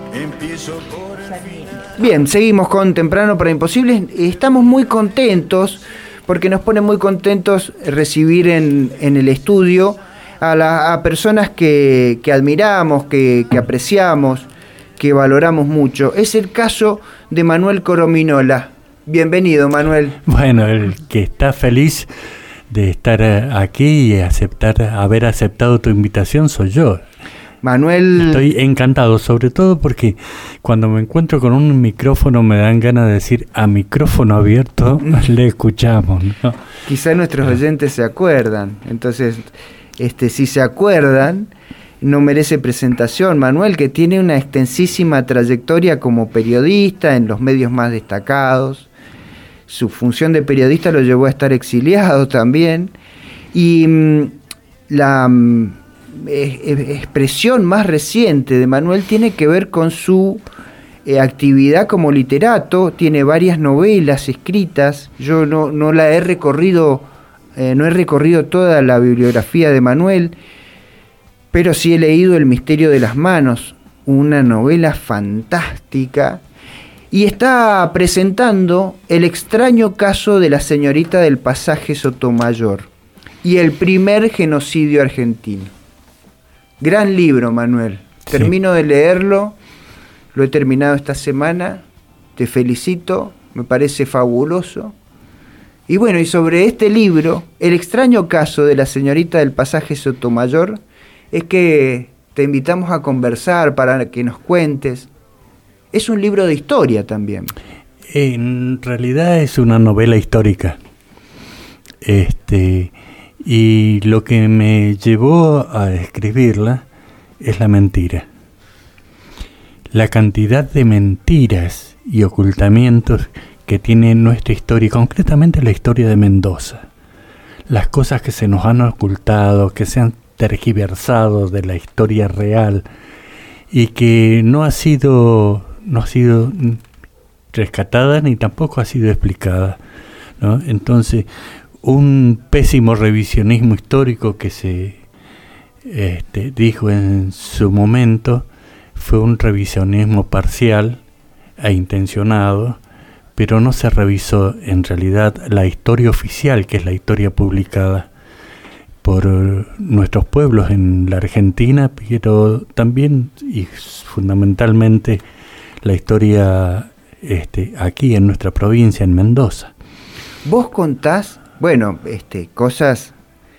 Bien, seguimos con Temprano para Imposibles. Estamos muy contentos porque nos pone muy contentos recibir en el estudio a personas que admiramos, que apreciamos, que valoramos mucho. Es el caso de Manuel Corominola. Bienvenido, Manuel. Bueno, el que está feliz de estar aquí y haber aceptado tu invitación soy yo. Manuel... Estoy encantado, sobre todo porque cuando me encuentro con un micrófono me dan ganas de decir a micrófono abierto le escuchamos, ¿no? Quizá nuestros oyentes se acuerdan. Entonces, si se acuerdan, no merece presentación. Manuel, que tiene una extensísima trayectoria como periodista en los medios más destacados. Su función de periodista lo llevó a estar exiliado también. Y la expresión más reciente de Manuel tiene que ver con su actividad como literato. Tiene varias novelas escritas. Yo no la he recorrido, no he recorrido toda la bibliografía de Manuel, pero sí he leído El misterio de las manos, una novela fantástica, y está presentando El extraño caso de la señorita del pasaje Sotomayor y el primer genocidio argentino. Gran libro, Manuel. Sí. Termino de leerlo, lo he terminado esta semana, te felicito, me parece fabuloso. Y bueno, y sobre este libro, El extraño caso de la señorita del pasaje Sotomayor, es que te invitamos a conversar para que nos cuentes. Es un libro de historia también. En realidad es una novela histórica. Y lo que me llevó a escribirla es la mentira. La cantidad de mentiras y ocultamientos que tiene nuestra historia, concretamente la historia de Mendoza. Las cosas que se nos han ocultado, que se han tergiversado de la historia real y que no ha sido rescatada ni tampoco ha sido explicada, ¿no? Entonces, un pésimo revisionismo histórico que se dijo en su momento fue un revisionismo parcial e intencionado, pero no se revisó en realidad la historia oficial, que es la historia publicada por nuestros pueblos en la Argentina, pero también y fundamentalmente la historia aquí en nuestra provincia, en Mendoza. Vos contás, bueno, cosas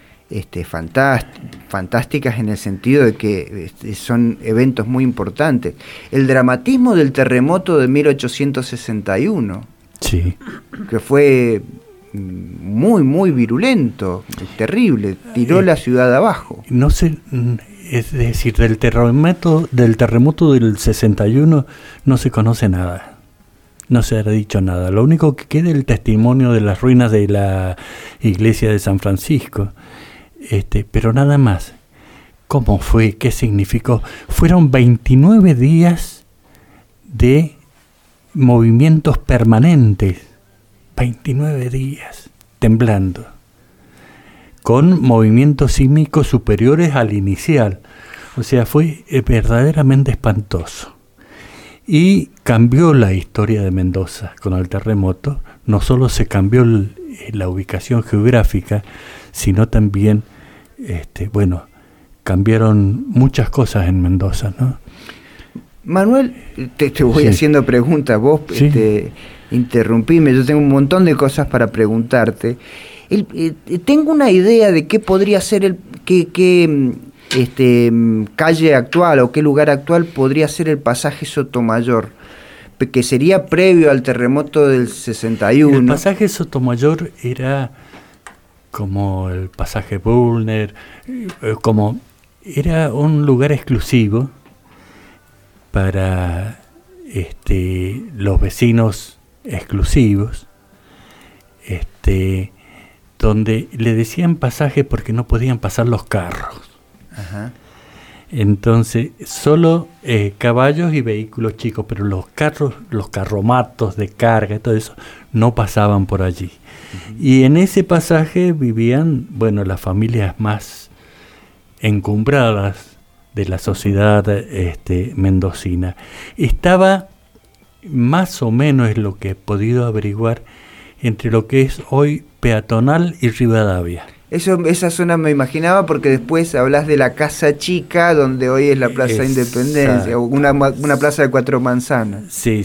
fantásticas en el sentido de que son eventos muy importantes. El dramatismo del terremoto de 1861, sí, que fue muy, muy virulento, terrible, tiró la ciudad abajo. No sé, es decir, del terremoto del 61 no se conoce nada. No se ha dicho nada. Lo único que queda es el testimonio de las ruinas de la iglesia de San Francisco. Pero nada más. ¿Cómo fue? ¿Qué significó? Fueron 29 días de movimientos permanentes. 29 días temblando. Con movimientos sísmicos superiores al inicial. O sea, fue verdaderamente espantoso. Y cambió la historia de Mendoza con el terremoto. No solo se cambió la ubicación geográfica, sino también, cambiaron muchas cosas en Mendoza, ¿no? Manuel, te voy haciendo preguntas, vos interrumpime, yo tengo un montón de cosas para preguntarte. Tengo una idea de qué podría ser calle actual o qué lugar actual podría ser el pasaje Sotomayor, que sería previo al terremoto del 61. El pasaje Sotomayor era como el pasaje Bulner, era un lugar exclusivo para los vecinos exclusivos, donde le decían pasaje porque no podían pasar los carros. Ajá. Entonces, solo caballos y vehículos chicos, pero los carros, los carromatos de carga y todo eso, no pasaban por allí. Uh-huh. Y en ese pasaje vivían, las familias más encumbradas de la sociedad mendocina. Estaba más o menos, es lo que he podido averiguar, entre lo que es hoy Peatonal y Rivadavia. Esa zona me imaginaba, porque después hablas de la Casa Chica, donde hoy es la Plaza Independencia, o una plaza de 4 manzanas. Sí.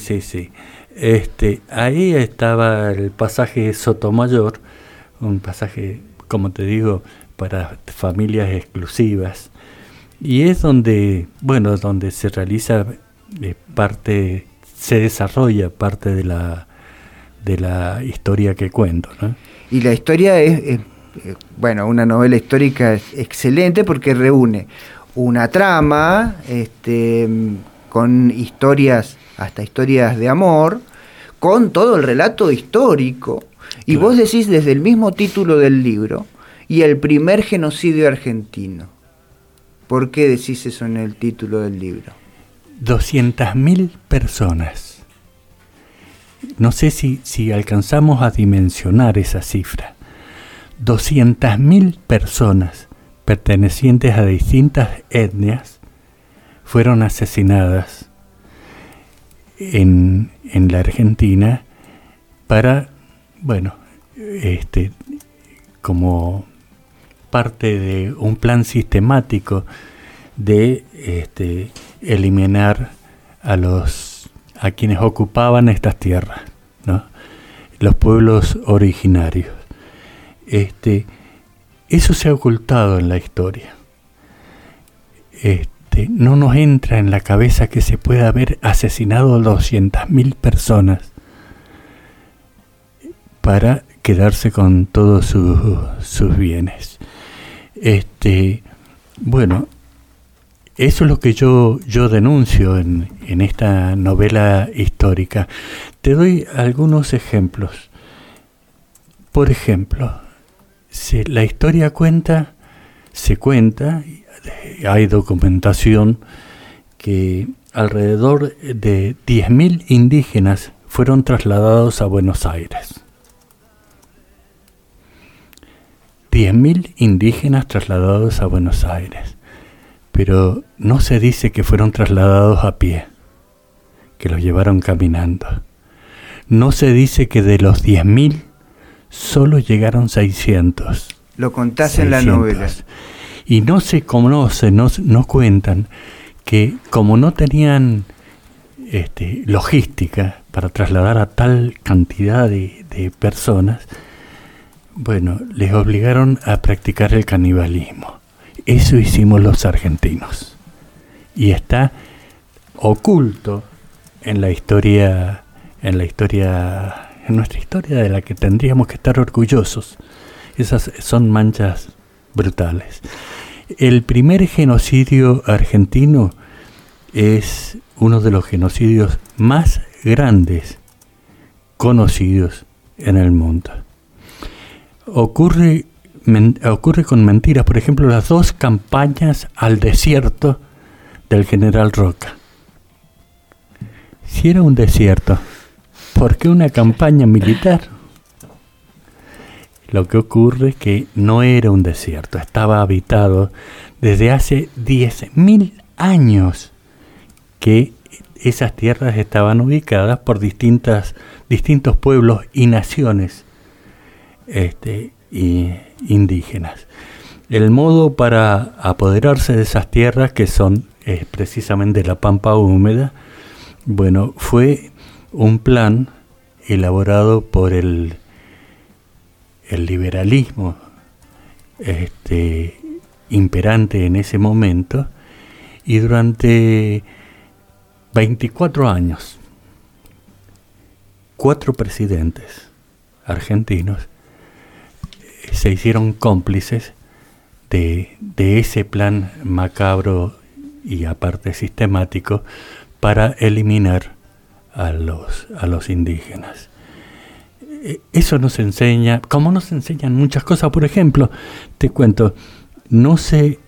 Ahí estaba el pasaje Sotomayor, un pasaje, como te digo, para familias exclusivas, y es donde se realiza se desarrolla parte de la historia que cuento, ¿no? Y la historia es una novela histórica excelente, porque reúne una trama con historias, hasta historias de amor, con todo el relato histórico. Y claro, vos decís desde el mismo título del libro, y el primer genocidio argentino. ¿Por qué decís eso en el título del libro? 200.000 personas. No sé si alcanzamos a dimensionar esa cifra. 200.000 personas pertenecientes a distintas etnias fueron asesinadas en la Argentina para, como parte de un plan sistemático de eliminar a quienes ocupaban estas tierras, ¿no? Los pueblos originarios. Eso se ha ocultado en la historia. No nos entra en la cabeza que se pueda haber asesinado 200.000 personas para quedarse con todos sus bienes. Eso es lo que yo denuncio en esta novela histórica. Te doy algunos ejemplos. Por ejemplo, la historia se cuenta, hay documentación, que alrededor de 10.000 indígenas fueron trasladados a Buenos Aires. 10.000 indígenas trasladados a Buenos Aires. Pero no se dice que fueron trasladados a pie, que los llevaron caminando. No se dice que de los 10.000 solo llegaron 600. Lo contás en la novela. Y no se conoce, no cuentan que como no tenían logística para trasladar a tal cantidad de personas, les obligaron a practicar el canibalismo. Eso hicimos los argentinos. Y está oculto en nuestra historia de la que tendríamos que estar orgullosos. Esas son manchas brutales. El primer genocidio argentino es uno de los genocidios más grandes conocidos en el mundo. Ocurre con mentiras. Por ejemplo, las 2 campañas al desierto del general Roca. Si era un desierto, ¿por qué una campaña militar? Lo que ocurre es que no era un desierto, estaba habitado desde hace 10.000 años, que esas tierras estaban ubicadas por distintos pueblos y naciones indígenas. El modo para apoderarse de esas tierras, que son precisamente la pampa húmeda, fue un plan elaborado por el liberalismo imperante en ese momento, y durante 24 años 4 presidentes argentinos se hicieron cómplices de ese plan macabro y aparte sistemático para eliminar a los indígenas. Eso nos enseña, como nos enseñan muchas cosas. Por ejemplo, te cuento, no sé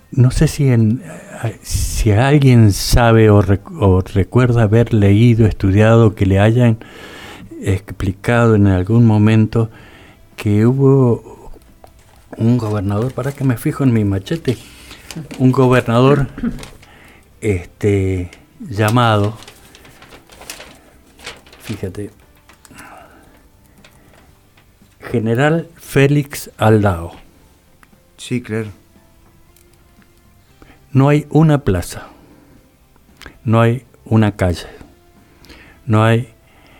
si alguien sabe o recuerda haber leído, estudiado, que le hayan explicado en algún momento que hubo un gobernador, para que me fijo en mi machete, un gobernador llamado, fíjate, General Félix Aldao. Sí, claro. No hay una plaza, no hay una calle, no hay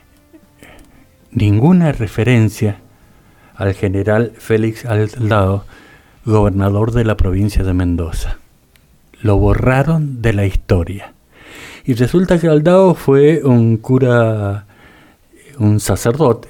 ninguna referencia al general Félix Aldao, gobernador de la provincia de Mendoza. Lo borraron de la historia. Y resulta que Aldao fue un cura, un sacerdote,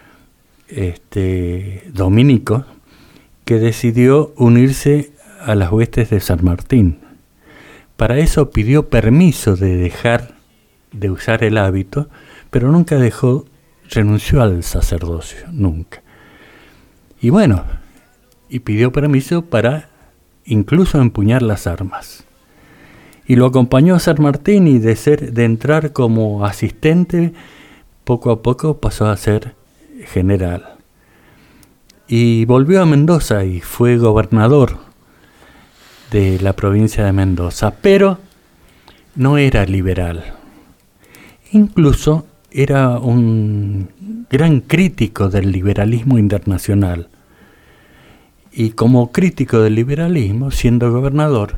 dominico, que decidió unirse a las huestes de San Martín. Para eso pidió permiso de dejar de usar el hábito, pero nunca renunció al sacerdocio, nunca. Y bueno, y pidió permiso para incluso empuñar las armas. Y lo acompañó a San Martín, y de entrar como asistente, poco a poco pasó a ser general. Y volvió a Mendoza y fue gobernador de la provincia de Mendoza, pero no era liberal. Incluso era un gran crítico del liberalismo internacional. Y como crítico del liberalismo, siendo gobernador,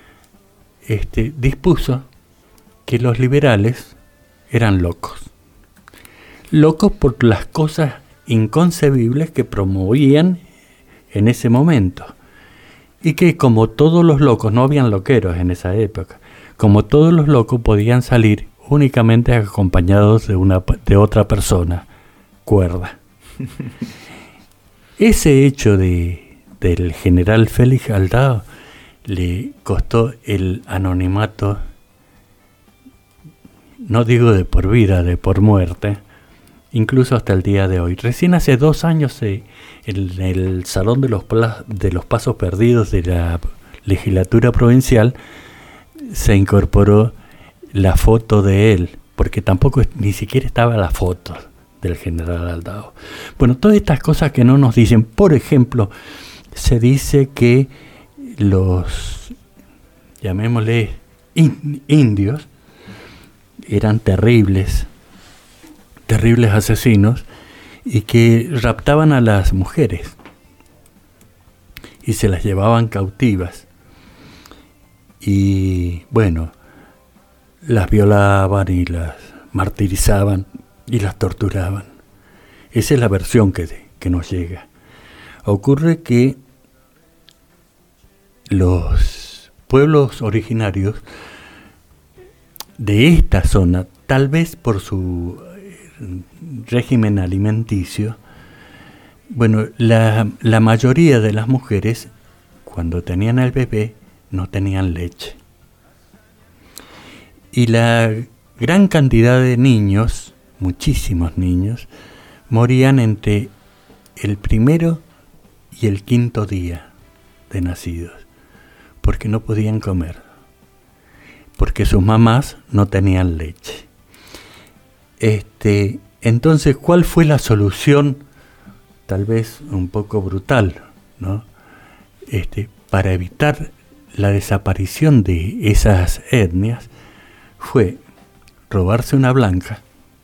dispuso que los liberales eran locos. Locos por las cosas inconcebibles que promovían en ese momento. Y que como todos los locos, no habían loqueros en esa época, como todos los locos podían salir únicamente acompañados de otra persona, cuerda. Ese hecho del general Félix Aldao le costó el anonimato, no digo de por vida, de por muerte, incluso hasta el día de hoy. Recién hace 2 años en el Salón de los Pasos Perdidos de la legislatura provincial se incorporó la foto de él, porque tampoco ni siquiera estaba la foto del general Aldao. Bueno, todas estas cosas que no nos dicen. Por ejemplo, se dice que los, llamémosle, indios, eran terribles asesinos, y que raptaban a las mujeres y se las llevaban cautivas, y bueno, las violaban y las martirizaban y las torturaban. Esa es la versión que nos llega. Ocurre que los pueblos originarios de esta zona, tal vez por su régimen alimenticio, bueno, la mayoría de las mujeres, cuando tenían el bebé, no tenían leche. Y la gran cantidad de niños, muchísimos niños, morían entre el 1 y el 5 día de nacidos, porque no podían comer, porque sus mamás no tenían leche. Entonces, ¿cuál fue la solución? Tal vez un poco brutal, ¿no? Para evitar la desaparición de esas etnias, fue robarse una blanca.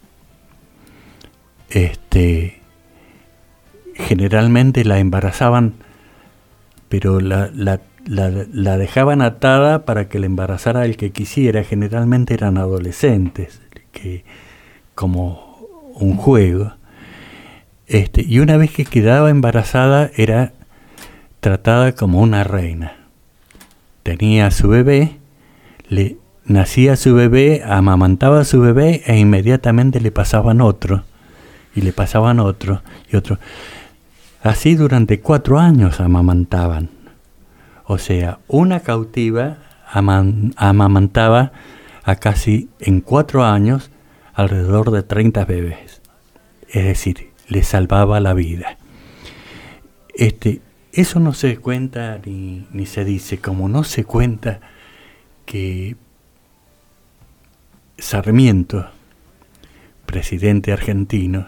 Generalmente la embarazaban, pero la dejaban atada para que la embarazara el que quisiera. Generalmente eran adolescentes, que como un juego. Y una vez que quedaba embarazada, era tratada como una reina. Tenía a su bebé, nacía su bebé, amamantaba a su bebé, e inmediatamente le pasaban otro, y le pasaban otro, y otro. Así durante 4 años amamantaban. O sea, una cautiva amamantaba a casi en 4 años alrededor de 30 bebés. Es decir, le salvaba la vida. Eso no se cuenta ni se dice, como no se cuenta que Sarmiento, presidente argentino,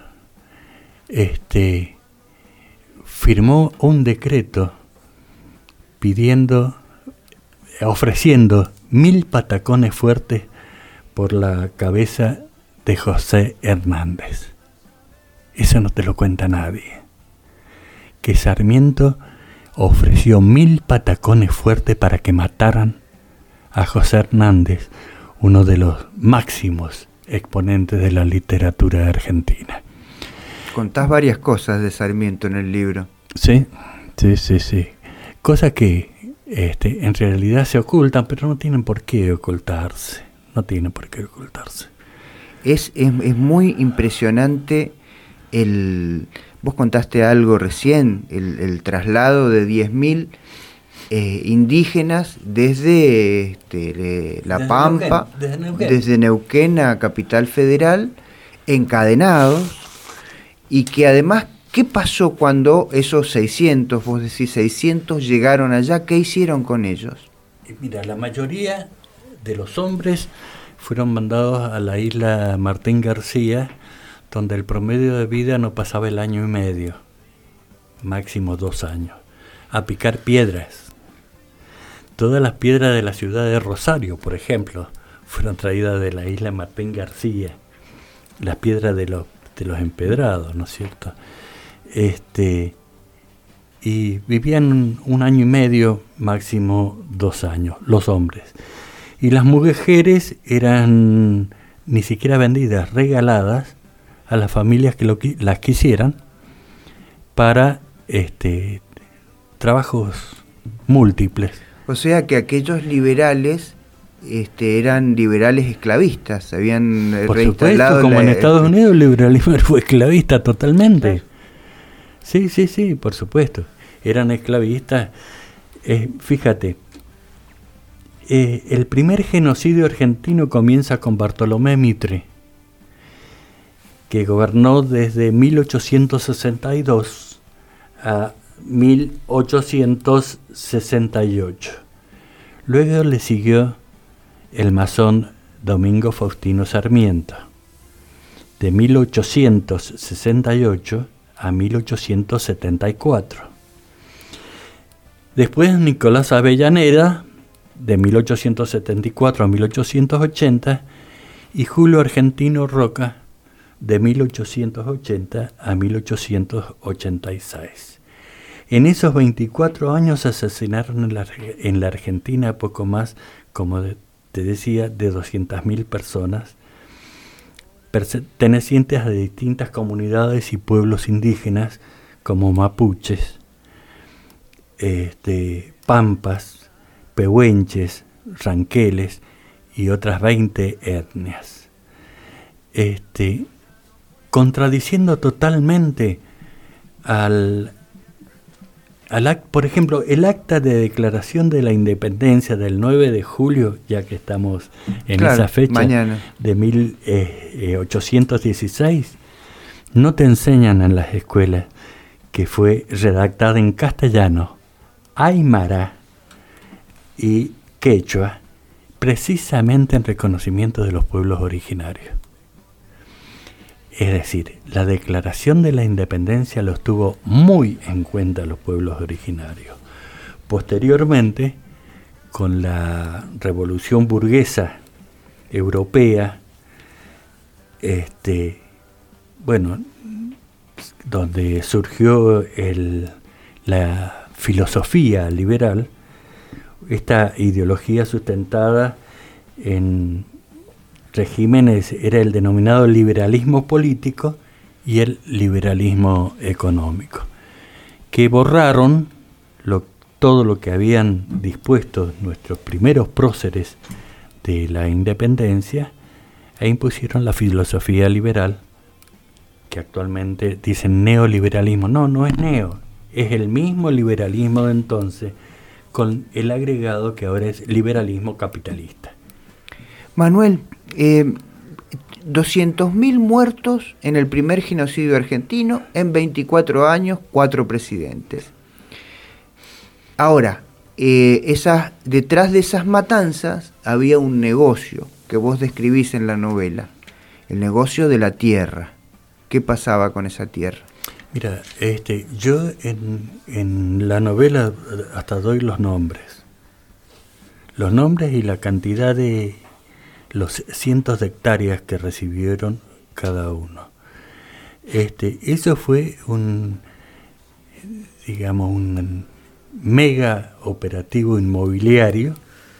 firmó un decreto pidiendo ofreciendo 1000 patacones fuertes por la cabeza de José Hernández. Eso no te lo cuenta nadie. Que Sarmiento ofreció 1000 patacones fuertes para que mataran a José Hernández, uno de los máximos exponentes de la literatura argentina. Contás varias cosas de Sarmiento en el libro. Sí. Cosas que en realidad se ocultan, pero no tienen por qué ocultarse. Es muy impresionante vos contaste algo recién, el traslado de 10.000 indígenas desde La Pampa, desde Neuquén a Capital Federal, encadenados, y que además, ¿qué pasó cuando esos 600, vos decís 600, llegaron allá? ¿Qué hicieron con ellos? Mira, la mayoría de los hombres fueron mandados a la isla Martín García, donde el promedio de vida no pasaba el 1 año y medio, máximo 2 años, a picar piedras. Todas las piedras de la ciudad de Rosario, por ejemplo, fueron traídas de la isla Martín García, las piedras de los empedrados, ¿no es cierto? Y vivían 1 año y medio, máximo 2 años, los hombres. Y las mujeres eran ni siquiera vendidas, regaladas a las familias que las quisieran para trabajos múltiples. O sea que aquellos liberales eran liberales esclavistas, habían por reinstalado... Supuesto, como en Estados Unidos el liberalismo fue esclavista totalmente. Sí, por supuesto. Eran esclavistas. Fíjate, el primer genocidio argentino comienza con Bartolomé Mitre, que gobernó desde 1862 a 1868. Luego le siguió el masón Domingo Faustino Sarmiento, de 1868 a 1874. Después Nicolás Avellaneda, de 1874 a 1880, y Julio Argentino Roca, de 1880 a 1886. En esos 24 años asesinaron en la Argentina poco más, como te decía, de 200.000 personas, pertenecientes a distintas comunidades y pueblos indígenas, como mapuches, pampas, pehuenches, ranqueles y otras 20 etnias. Contradiciendo totalmente por ejemplo, el acta de declaración de la independencia del 9 de julio, ya que estamos en esa fecha, mañana, de 1816, no te enseñan en las escuelas que fue redactada en castellano, aymara y quechua, precisamente en reconocimiento de los pueblos originarios. Es decir, la declaración de la independencia los tuvo muy en cuenta los pueblos originarios. Posteriormente, con la revolución burguesa europea, donde surgió la filosofía liberal, esta ideología sustentada en regímenes era el denominado liberalismo político y el liberalismo económico, que borraron todo lo que habían dispuesto nuestros primeros próceres de la independencia e impusieron la filosofía liberal, que actualmente dicen neoliberalismo. No es neo, es el mismo liberalismo de entonces, con el agregado que ahora es liberalismo capitalista. Manuel, 200.000 muertos en el primer genocidio argentino, en 24 años, 4 presidentes. Ahora, detrás de esas matanzas había un negocio que vos describís en la novela, el negocio de la tierra. ¿Qué pasaba con esa tierra? Mira, yo en la novela hasta doy los nombres. los nombres y la cantidad de los cientos de hectáreas que recibieron cada uno. Eso fue un mega operativo inmobiliario,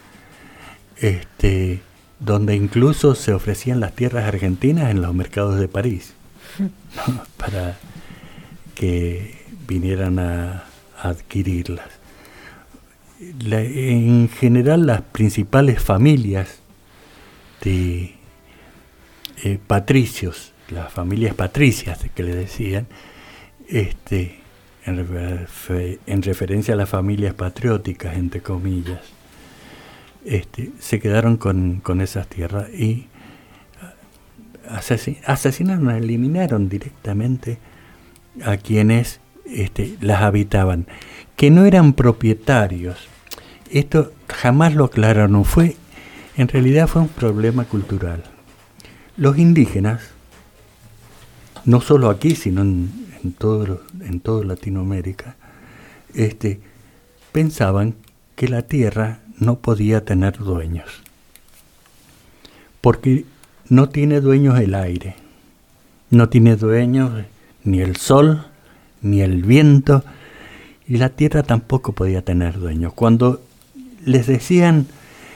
donde incluso se ofrecían las tierras argentinas en los mercados de París, ¿no? Para que vinieran a adquirirlas. En general, las principales familias de patricios, las familias patricias que le decían, en referencia a las familias patrióticas, entre comillas, se quedaron con esas tierras y asesinaron, eliminaron directamente a quienes las habitaban, que no eran propietarios. Esto jamás lo aclararon, en realidad fue un problema cultural. Los indígenas, no solo aquí, sino en todo Latinoamérica, pensaban que la tierra no podía tener dueños, porque no tiene dueños el aire, no tiene dueños ni el sol, ni el viento, y la tierra tampoco podía tener dueños. Cuando les decían,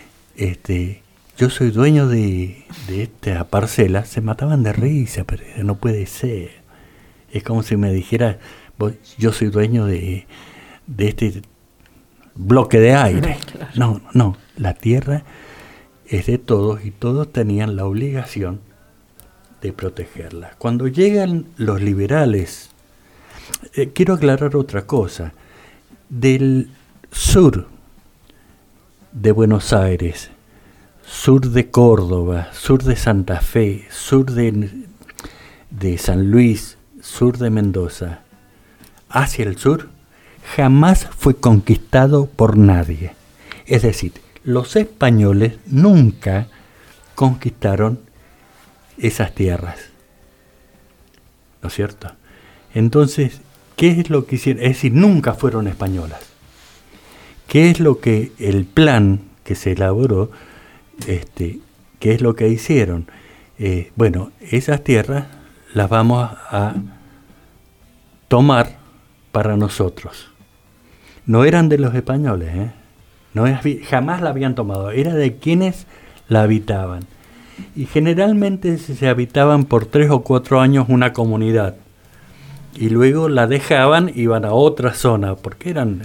yo soy dueño de esta parcela, se mataban de risa, pero no puede ser. Es como si me dijera, yo soy dueño de este bloque de aire. Claro. No, la tierra es de todos y todos tenían la obligación de protegerla. Cuando llegan los liberales, quiero aclarar otra cosa. Del sur de Buenos Aires, sur de Córdoba, sur de Santa Fe, sur de San Luis, sur de Mendoza, hacia el sur, jamás fue conquistado por nadie. Es decir, los españoles nunca conquistaron esas tierras, ¿no es cierto? Entonces, ¿qué es lo que hicieron? Es decir, nunca fueron españolas. ¿Qué es lo que el plan que se elaboró, qué es lo que hicieron? Bueno, esas tierras las vamos a tomar para nosotros. No eran de los españoles, jamás la habían tomado, era de quienes la habitaban. Y generalmente se habitaban por 3 o 4 años una comunidad. Y luego la dejaban, iban a otra zona, porque eran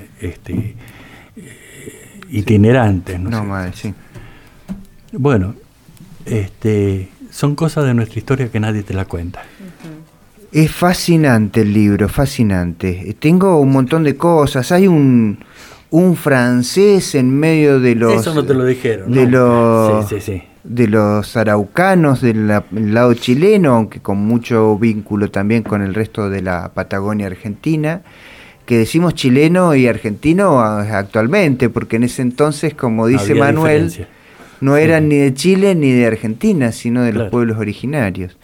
itinerantes. Sí. Bueno, son cosas de nuestra historia que nadie te la cuenta. Es fascinante el libro, fascinante. Tengo un montón de cosas. Hay un francés en medio de los... Eso no te lo dijeron. Sí. De los araucanos del lado chileno, aunque con mucho vínculo también con el resto de la Patagonia argentina, que decimos chileno y argentino actualmente, porque en ese entonces, como dice había Manuel, diferencia. No eran ni de Chile ni de Argentina, sino de los pueblos originarios.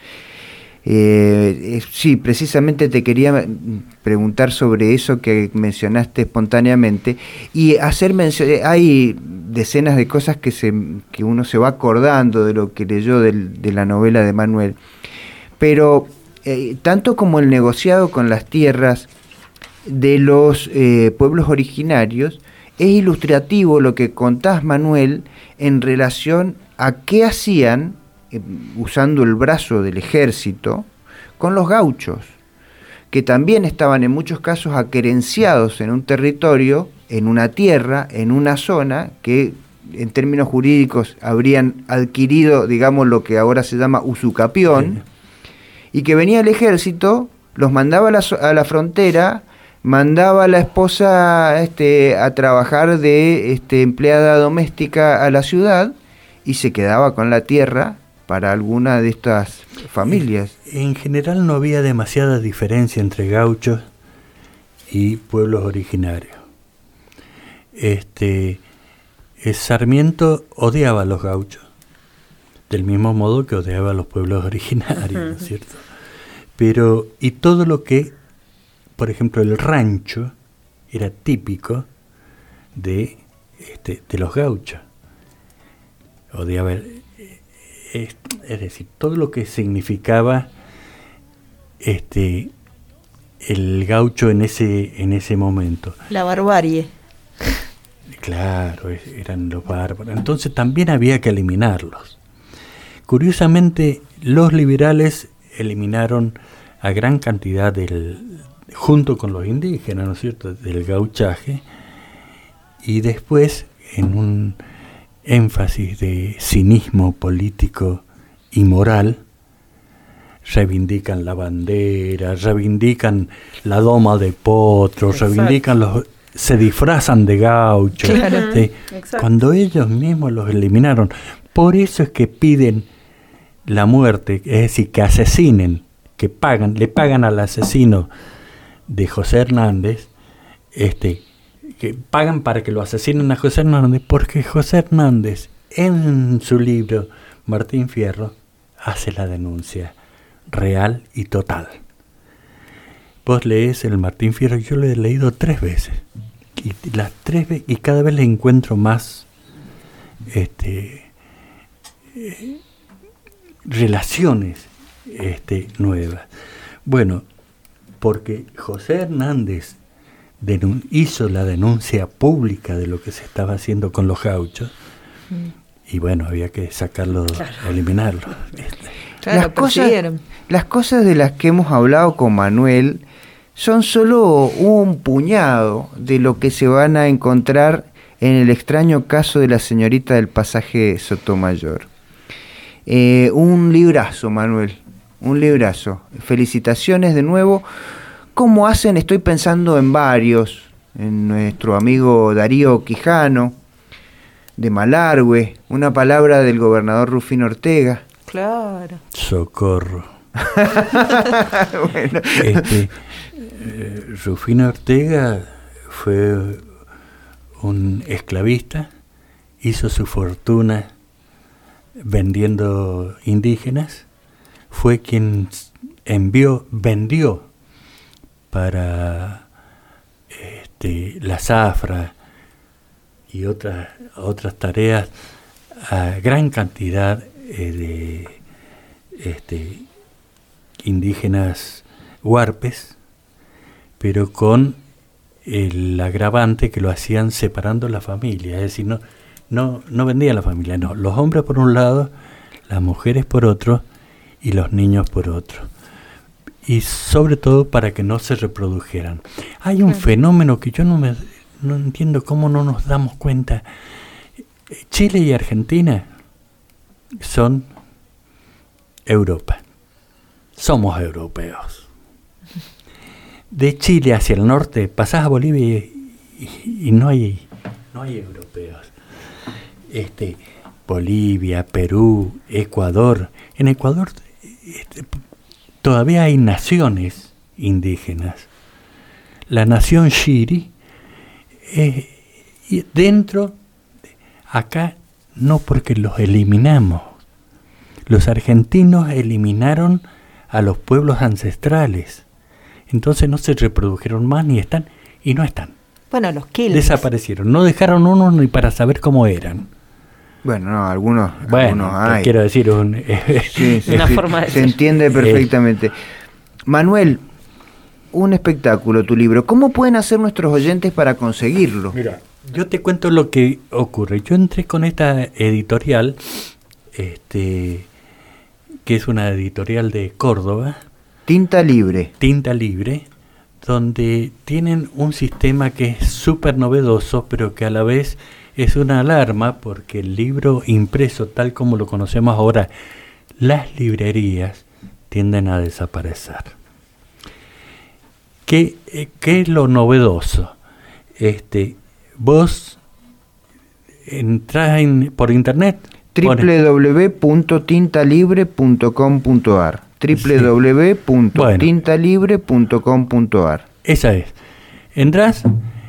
Sí, precisamente te quería preguntar sobre eso que mencionaste espontáneamente y hacer mención. Hay decenas de cosas que uno se va acordando de lo que leyó de la novela de Manuel, pero tanto como el negociado con las tierras de los pueblos originarios, es ilustrativo lo que contás, Manuel, en relación a qué hacían usando el brazo del ejército con los gauchos, que también estaban en muchos casos aquerenciados en un territorio, en una tierra, en una zona que en términos jurídicos habrían adquirido, digamos, lo que ahora se llama usucapión, y que venía el ejército, los mandaba a la frontera, mandaba a la esposa a trabajar de empleada doméstica a la ciudad y se quedaba con la tierra para alguna de estas familias. En general no había demasiada diferencia entre gauchos y pueblos originarios. Sarmiento odiaba a los gauchos, del mismo modo que odiaba a los pueblos originarios, ¿no es cierto? Pero, y todo lo que, por ejemplo, el rancho era típico de los gauchos. o de haber, es decir, todo lo que significaba el gaucho en ese momento. La barbarie. Claro, eran los bárbaros. Entonces también había que eliminarlos. Curiosamente, los liberales eliminaron a gran cantidad junto con los indígenas, ¿no es cierto?, del gauchaje, y después, en un énfasis de cinismo político y moral, reivindican la bandera, reivindican la doma de potro, reivindican se disfrazan de gauchos, claro. ¿sí? Cuando ellos mismos los eliminaron. Por eso es que piden la muerte, es decir, que asesinen, le pagan al asesino de José Hernández, que pagan para que lo asesinen a José Hernández, porque José Hernández, en su libro Martín Fierro, hace la denuncia real y total. Vos lees el Martín Fierro, yo lo he leído 3 veces, y las 3 veces, y cada vez le encuentro más relaciones nuevas. Bueno, porque José Hernández hizo la denuncia pública de lo que se estaba haciendo con los gauchos, y bueno, había que sacarlo, claro, eliminarlo. Claro, las cosas de las que hemos hablado con Manuel son solo un puñado de lo que se van a encontrar en el extraño caso de la señorita del pasaje Sotomayor. Un librazo, Manuel, un librazo. Felicitaciones de nuevo. ¿Cómo hacen? Estoy pensando en varios, en nuestro amigo Darío Quijano, de Malargüe, una palabra del gobernador Rufino Ortega. Claro. Socorro. Bueno. Rufino Ortega fue un esclavista, hizo su fortuna vendiendo indígenas, fue quien vendió para la zafra y otras tareas a gran cantidad de indígenas huarpes, pero con el agravante que lo hacían separando la familia, es decir, no vendían la familia, no, los hombres por un lado, las mujeres por otro y los niños por otro, y sobre todo para que no se reprodujeran. Hay un fenómeno que yo no entiendo cómo no nos damos cuenta. Chile y Argentina son Europa, somos europeos. De Chile hacia el norte pasás a Bolivia y no hay europeos. Bolivia, Perú, Ecuador. En Ecuador todavía hay naciones indígenas. La nación Shiri, y dentro, acá no, porque los eliminamos. Los argentinos eliminaron a los pueblos ancestrales. Entonces no se reprodujeron más, ni están, y no están. Bueno, los quilmes. Desaparecieron, no dejaron unos ni para saber cómo eran. Bueno, no, algunos hay. Quiero decir, se entiende perfectamente. Manuel, un espectáculo, tu libro. ¿Cómo pueden hacer nuestros oyentes para conseguirlo? Mira, yo te cuento lo que ocurre. Yo entré con esta editorial, que es una editorial de Córdoba. Tinta Libre, donde tienen un sistema que es súper novedoso, pero que a la vez es una alarma, porque el libro impreso, tal como lo conocemos ahora, las librerías tienden a desaparecer. ¿Qué es lo novedoso? Vos entras por internet, www.tintalibre.com.ar www.tintalibre.com.ar. Esa es. Entras,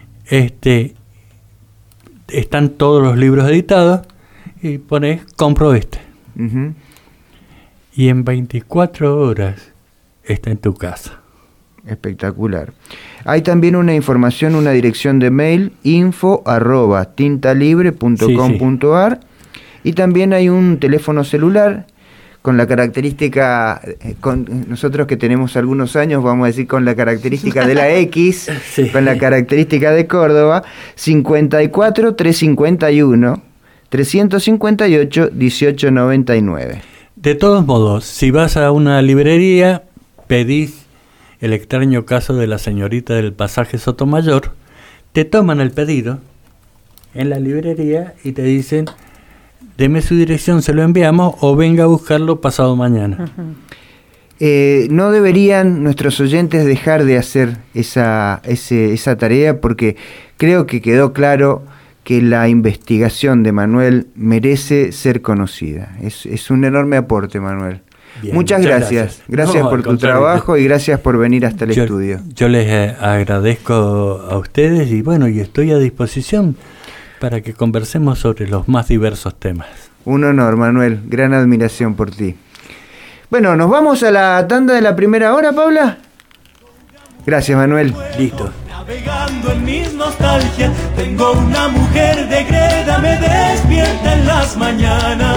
están todos los libros editados y pones compro Uh-huh. Y en 24 horas está en tu casa. Espectacular. Hay también una información, una dirección de mail, info@tintalibre.com.ar. Y también hay un teléfono celular con la característica, nosotros que tenemos algunos años, vamos a decir con la característica de la X, Sí. con la característica de Córdoba, 54 351 358 1899. De todos modos, si vas a una librería, pedís El extraño caso de la señorita del pasaje Sotomayor, te toman el pedido en la librería y te dicen, deme su dirección, se lo enviamos, o venga a buscarlo pasado mañana. No deberían nuestros oyentes dejar de hacer esa tarea, porque creo que quedó claro que la investigación de Manuel merece ser conocida. Es un enorme aporte, Manuel. Bien, muchas gracias. Gracias No, por al tu contrario, trabajo y gracias por venir hasta el estudio. Yo les agradezco a ustedes y bueno, y estoy a disposición para que conversemos sobre los más diversos temas. Un honor, Manuel. Gran admiración por ti. Bueno, ¿nos vamos a la tanda de la primera hora, Paula? Gracias, Manuel. Listo. Navegando en mis nostalgias, tengo una mujer de greda, me despierta en las mañanas.